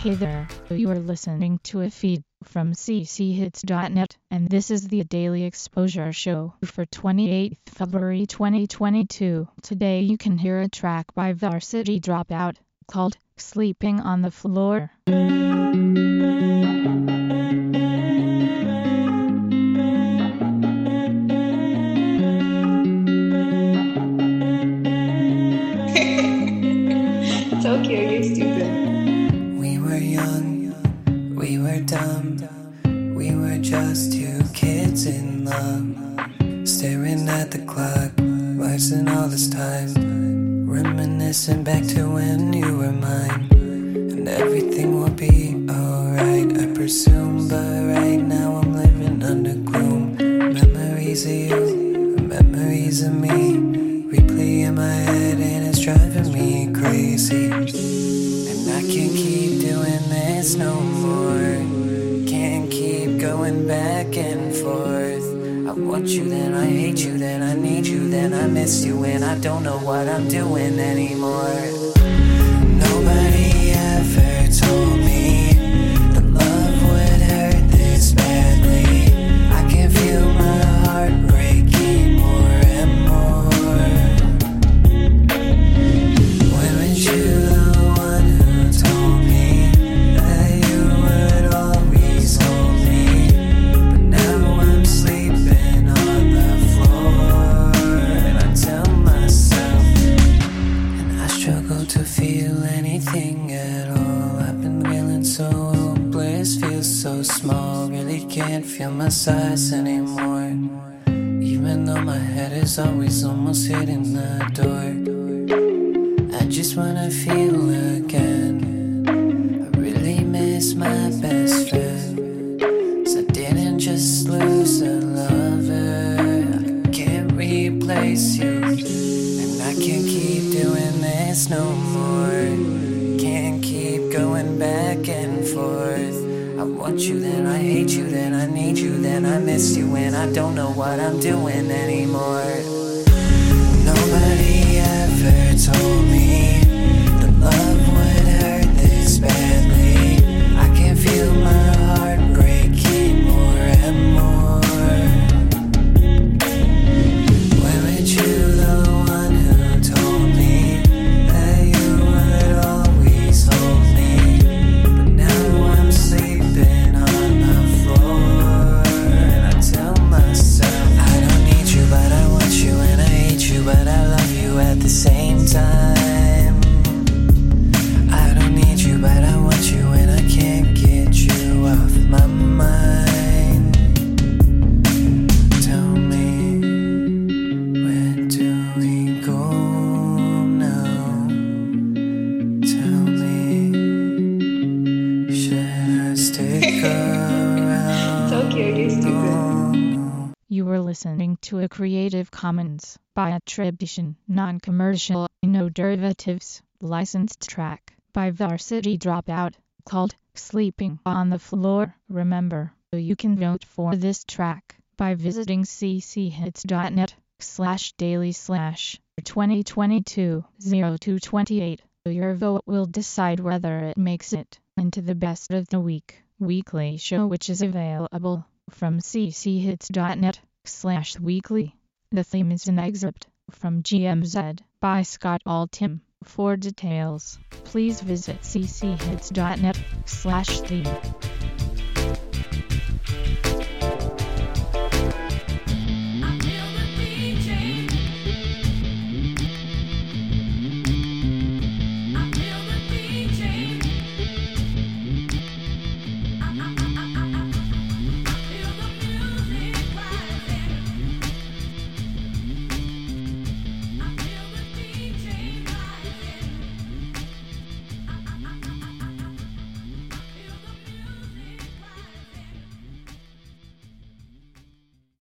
Hey there, you are listening to a feed from cchits.net, and this is the Daily Exposure Show for 28th February 2022. Today you can hear a track by Varsity Dropout, called Sleeping on the Floor. Tokyo, you're stupid. We were young, we were dumb, we were just two kids in love, staring at the clock, wasting all this time, reminiscing back to when you were mine, and everything will be alright, I presume, but right now I'm living under gloom. Memories of you, memories of me, replay in my head and it's driving me crazy. And I can't keep doing this no more, can't keep going back and forth. I want you, then I hate you, then I need you, then I miss you, and I don't know what I'm doing anymore. Nobody ever told me that love would hurt this badly. I can feel my heart breaking more and more. Weren't you the one who told me that you would always hold me? But now I'm sleeping on the floor, and I tell myself, and I struggle to feel anything at all. I've been feeling so hopeless, feel so small, really can't feel my size anymore, even though my head is always almost hitting the door. I just wanna feel again. I really miss my best friend, 'cause I didn't just lose a lover, I can't replace you. And I can't keep doing this no more, can't keep going back and forth. I want you, then I hate you, then I need you, then I miss you, and I don't know what I'm doing anymore. Nobody ever told me that love would hurt this badly. I can feel my heart breaking more and more. Weren't you the one who told me that you would always hold me? But now I'm sleeping on the floor, and I tell myself, I don't need you, but I want you, and I hate you, but I love you at the same time. I don't need you, but I want you, and I can't get you off my mind. Tell me, where do we go now? Tell me, should I stick around? Tokyo, you're stupid. You were listening to a Creative Commons by attribution, non-commercial, no derivatives, licensed track by Varsity Dropout, called Sleeping on the Floor. Remember, you can vote for this track by visiting cchits.net/daily/2022-0228. Your vote will decide whether it makes it into the Best of the Week weekly show, which is available from cchits.net/weekly. The theme is an excerpt from GMZ by Scott Altham. For details, please visit cchits.net/theme.